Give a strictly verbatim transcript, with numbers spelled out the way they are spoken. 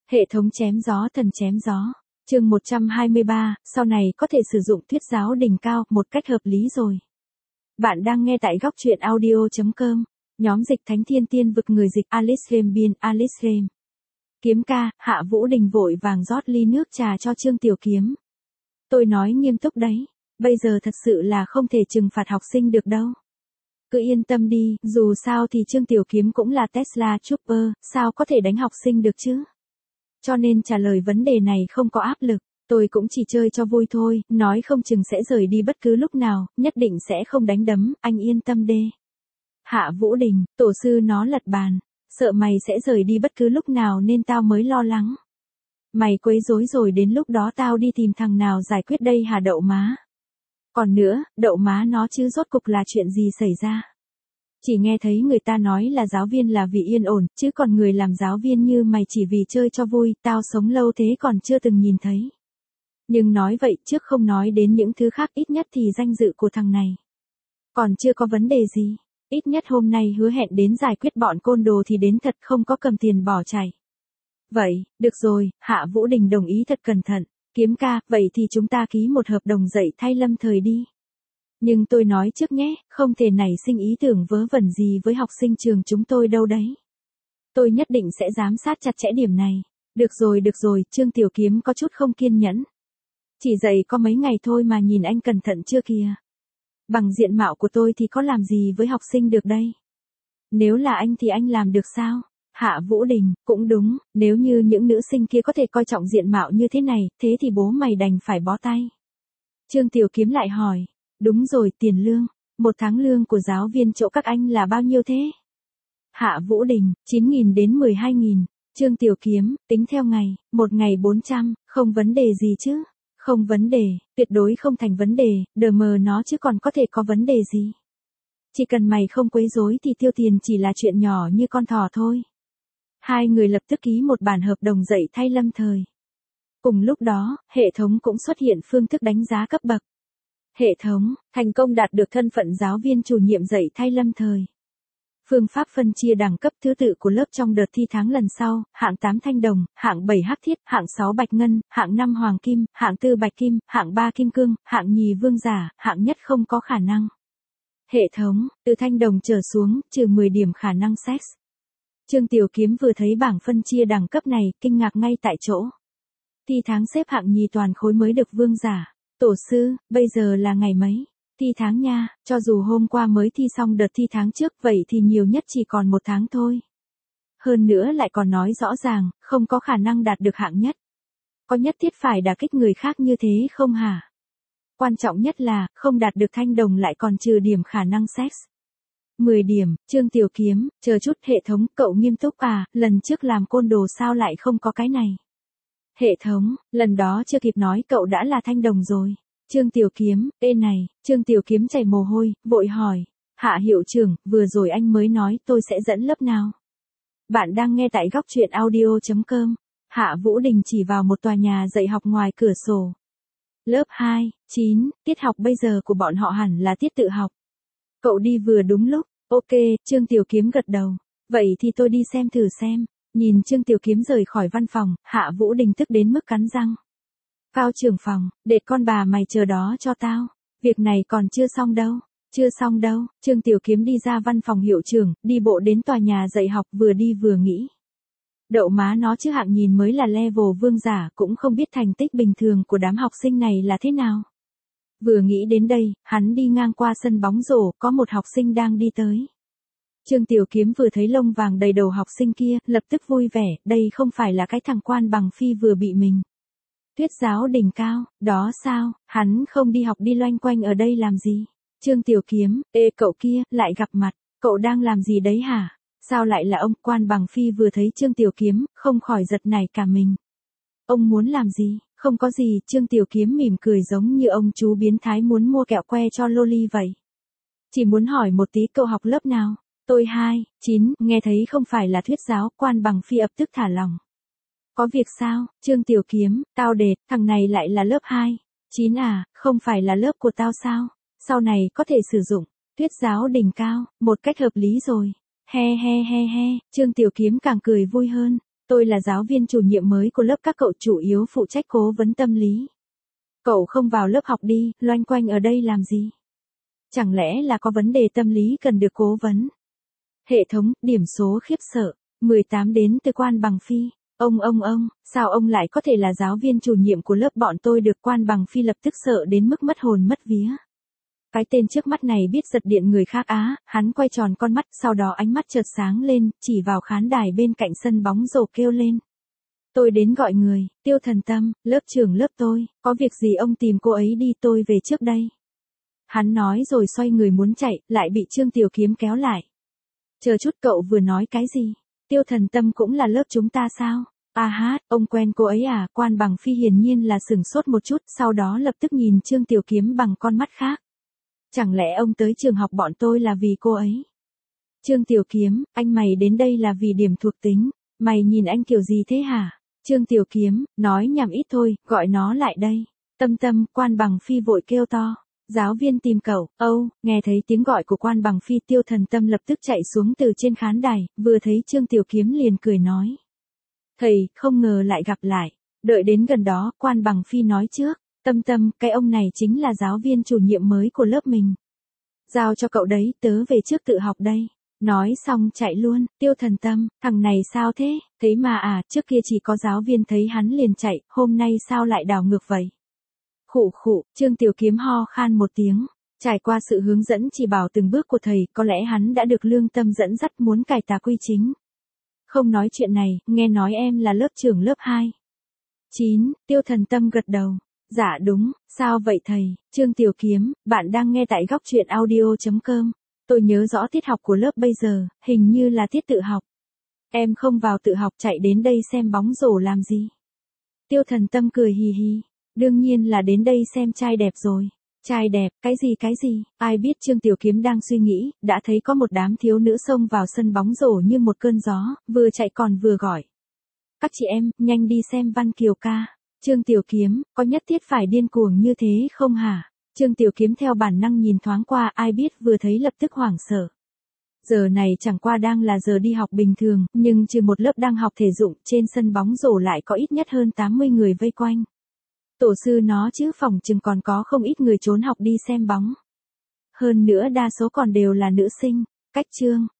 Hệ thống chém gió thần chém gió. Chương một trăm hai mươi ba, sau này có thể sử dụng thuyết giáo đỉnh cao một cách hợp lý rồi. Bạn đang nghe tại góc truyện audio chấm com. Nhóm dịch Thánh Thiên Tiên vực người dịch Alice Rem biên Alice Rem. Kiếm ca, Hạ Vũ Đình vội vàng rót ly nước trà cho Trương Tiểu Kiếm. Tôi nói nghiêm túc đấy, bây giờ thật sự là không thể trừng phạt học sinh được đâu. Cứ yên tâm đi, dù sao thì Trương Tiểu Kiếm cũng là Tesla Trooper, sao có thể đánh học sinh được chứ? Cho nên trả lời vấn đề này không có áp lực, tôi cũng chỉ chơi cho vui thôi, nói không chừng sẽ rời đi bất cứ lúc nào, nhất định sẽ không đánh đấm, anh yên tâm đê. Hạ Vũ Đình, tổ sư nó lật bàn, sợ mày sẽ rời đi bất cứ lúc nào nên tao mới lo lắng. Mày quấy rối rồi đến lúc đó tao đi tìm thằng nào giải quyết đây hả đậu má? Còn nữa, đậu má nó chứ rốt cục là chuyện gì xảy ra? Chỉ nghe thấy người ta nói là giáo viên là vì yên ổn, chứ còn người làm giáo viên như mày chỉ vì chơi cho vui, tao sống lâu thế còn chưa từng nhìn thấy. Nhưng nói vậy trước không nói đến những thứ khác, ít nhất thì danh dự của thằng này còn chưa có vấn đề gì. Ít nhất hôm nay hứa hẹn đến giải quyết bọn côn đồ thì đến thật, không có cầm tiền bỏ chạy. Vậy, được rồi, Hạ Vũ Đình đồng ý thật cẩn thận. Kiếm ca, vậy thì chúng ta ký một hợp đồng dạy thay lâm thời đi. Nhưng tôi nói trước nhé, không thể nảy sinh ý tưởng vớ vẩn gì với học sinh trường chúng tôi đâu đấy. Tôi nhất định sẽ giám sát chặt chẽ điểm này. Được rồi được rồi, Trương Tiểu Kiếm có chút không kiên nhẫn. Chỉ dạy có mấy ngày thôi mà nhìn anh cẩn thận chưa kìa. Bằng diện mạo của tôi thì có làm gì với học sinh được đây? Nếu là anh thì anh làm được sao? Hạ Vũ Đình, cũng đúng, nếu như những nữ sinh kia có thể coi trọng diện mạo như thế này, thế thì bố mày đành phải bó tay. Trương Tiểu Kiếm lại hỏi, đúng rồi, tiền lương, một tháng lương của giáo viên chỗ các anh là bao nhiêu thế? Hạ Vũ Đình, chín nghìn đến mười hai nghìn. Trương Tiểu Kiếm, tính theo ngày, một ngày bốn trăm, không vấn đề gì chứ? Không vấn đề, tuyệt đối không thành vấn đề, đờ mờ nó chứ còn có thể có vấn đề gì. Chỉ cần mày không quấy rối thì tiêu tiền chỉ là chuyện nhỏ như con thỏ thôi. Hai người lập tức ký một bản hợp đồng dạy thay lâm thời. Cùng lúc đó, hệ thống cũng xuất hiện phương thức đánh giá cấp bậc. Hệ thống, thành công đạt được thân phận giáo viên chủ nhiệm dạy thay lâm thời. Phương pháp phân chia đẳng cấp thứ tự của lớp trong đợt thi tháng lần sau, hạng tám thanh đồng, hạng bảy hắc thiết, hạng sáu bạch ngân, hạng năm hoàng kim, hạng tư bạch kim, hạng ba kim cương, hạng nhì vương giả, hạng nhất không có khả năng. Hệ thống, từ thanh đồng trở xuống, trừ mười điểm khả năng sex. Trương Tiểu Kiếm vừa thấy bảng phân chia đẳng cấp này, kinh ngạc ngay tại chỗ. Thi tháng xếp hạng nhì toàn khối mới được vương giả. Tổ sư, bây giờ là ngày mấy? Thi tháng nha, cho dù hôm qua mới thi xong đợt thi tháng trước, vậy thì nhiều nhất chỉ còn một tháng thôi. Hơn nữa lại còn nói rõ ràng, không có khả năng đạt được hạng nhất. Có nhất thiết phải đả kích người khác như thế không hả? Quan trọng nhất là, không đạt được thanh đồng lại còn trừ điểm khả năng sex. mười điểm, Trương Tiểu Kiếm, chờ chút, hệ thống, cậu nghiêm túc à, lần trước làm côn đồ sao lại không có cái này? Hệ thống, lần đó chưa kịp nói cậu đã là thanh đồng rồi. Trương Tiểu Kiếm, ê này, Trương Tiểu Kiếm chảy mồ hôi, vội hỏi, Hạ hiệu trưởng, vừa rồi anh mới nói tôi sẽ dẫn lớp nào? Bạn đang nghe tại góc truyện audio chấm com. Hạ Vũ Đình chỉ vào một tòa nhà dạy học ngoài cửa sổ. Lớp hai, chín, tiết học bây giờ của bọn họ hẳn là tiết tự học. Cậu đi vừa đúng lúc, ok, Trương Tiểu Kiếm gật đầu. Vậy thì tôi đi xem thử xem. Nhìn Trương Tiểu Kiếm rời khỏi văn phòng, Hạ Vũ Đình tức đến mức cắn răng. Cao trưởng phòng, để con bà mày chờ đó cho tao. Việc này còn chưa xong đâu. Chưa xong đâu. Trương Tiểu Kiếm đi ra văn phòng hiệu trưởng, đi bộ đến tòa nhà dạy học, vừa đi vừa nghĩ. Đậu má nó chứ hạng nhìn mới là level vương giả, cũng không biết thành tích bình thường của đám học sinh này là thế nào. Vừa nghĩ đến đây, hắn đi ngang qua sân bóng rổ, có một học sinh đang đi tới. Trương Tiểu Kiếm vừa thấy lông vàng đầy đầu học sinh kia, lập tức vui vẻ, đây không phải là cái thằng Quan Bằng Phi vừa bị mình. Thuyết giáo đỉnh cao, đó sao, hắn không đi học đi loanh quanh ở đây làm gì? Trương Tiểu Kiếm, ê cậu kia, lại gặp mặt, cậu đang làm gì đấy hả? Sao lại là ông? Quan Bằng Phi vừa thấy Trương Tiểu Kiếm, không khỏi giật nảy cả mình. Ông muốn làm gì? Không có gì, Trương Tiểu Kiếm mỉm cười giống như ông chú biến thái muốn mua kẹo que cho loli vậy. Chỉ muốn hỏi một tí, cậu học lớp nào? Tôi hai, chín, nghe thấy không phải là thuyết giáo, Quan Bằng Phi ập tức thả lòng. Có việc sao? Trương Tiểu Kiếm, tao đệt, thằng này lại là lớp hai, chín à, không phải là lớp của tao sao? Sau này có thể sử dụng thuyết giáo đỉnh cao một cách hợp lý rồi. He he he he, Trương Tiểu Kiếm càng cười vui hơn. Tôi là giáo viên chủ nhiệm mới của lớp các cậu, chủ yếu phụ trách cố vấn tâm lý. Cậu không vào lớp học đi, loanh quanh ở đây làm gì? Chẳng lẽ là có vấn đề tâm lý cần được cố vấn? Hệ thống, điểm số khiếp sợ, mười tám đến từ Quan Bằng Phi. Ông ông ông, sao ông lại có thể là giáo viên chủ nhiệm của lớp bọn tôi được? Quan Bằng Phi lập tức sợ đến mức mất hồn mất vía. Cái tên trước mắt này biết giật điện người khác á, hắn quay tròn con mắt, sau đó ánh mắt chợt sáng lên, chỉ vào khán đài bên cạnh sân bóng rổ kêu lên. Tôi đến gọi người, Tiêu Thần Tâm, lớp trưởng lớp tôi, có việc gì ông tìm cô ấy đi, tôi về trước đây. Hắn nói rồi xoay người muốn chạy, lại bị Trương Tiểu Kiếm kéo lại. Chờ chút, cậu vừa nói cái gì? Tiêu Thần Tâm cũng là lớp chúng ta sao? À hát, ông quen cô ấy à? Quan Bằng Phi hiển nhiên là sửng sốt một chút, sau đó lập tức nhìn Trương Tiểu Kiếm bằng con mắt khác. Chẳng lẽ ông tới trường học bọn tôi là vì cô ấy? Trương Tiểu Kiếm, anh mày đến đây là vì điểm thuộc tính, mày nhìn anh kiểu gì thế hả? Trương Tiểu Kiếm, nói nhảm ít thôi, gọi nó lại đây. Tâm Tâm, Quan Bằng Phi vội kêu to. Giáo viên tìm cậu. Âu, nghe thấy tiếng gọi của Quan Bằng Phi, Tiêu Thần Tâm lập tức chạy xuống từ trên khán đài, vừa thấy Trương Tiểu Kiếm liền cười nói. Thầy, không ngờ lại gặp lại. Đợi đến gần đó, Quan Bằng Phi nói trước. Tâm Tâm, cái ông này chính là giáo viên chủ nhiệm mới của lớp mình. Giao cho cậu đấy, tớ về trước tự học đây. Nói xong chạy luôn. Tiêu Thần Tâm, thằng này sao thế? Thấy mà à, trước kia chỉ có giáo viên thấy hắn liền chạy, hôm nay sao lại đảo ngược vậy? Khụ khụ, Trương Tiểu Kiếm ho khan một tiếng. Trải qua sự hướng dẫn chỉ bảo từng bước của thầy, có lẽ hắn đã được lương tâm dẫn dắt muốn cải tà quy chính. Không nói chuyện này, nghe nói em là lớp trưởng lớp hai. chín, Tiêu Thần Tâm gật đầu. Dạ đúng, sao vậy thầy? Trương Tiểu Kiếm, bạn đang nghe tại góc truyện audio chấm com. Tôi nhớ rõ tiết học của lớp bây giờ, hình như là tiết tự học. Em không vào tự học chạy đến đây xem bóng rổ làm gì? Tiêu Thần Tâm cười hì hì. Đương nhiên là đến đây xem trai đẹp rồi. Trai đẹp, cái gì cái gì? Ai biết Trương Tiểu Kiếm đang suy nghĩ, đã thấy có một đám thiếu nữ xông vào sân bóng rổ như một cơn gió, vừa chạy còn vừa gọi. Các chị em, nhanh đi xem Văn Kiều ca. Trương Tiểu Kiếm, có nhất thiết phải điên cuồng như thế không hả? Trương Tiểu Kiếm theo bản năng nhìn thoáng qua, ai biết vừa thấy lập tức hoảng sợ. Giờ này chẳng qua đang là giờ đi học bình thường, nhưng trừ một lớp đang học thể dụng, trên sân bóng rổ lại có ít nhất hơn tám mươi người vây quanh. Tổ sư nó chứ phòng chừng còn có không ít người trốn học đi xem bóng. Hơn nữa đa số còn đều là nữ sinh. Cách Trương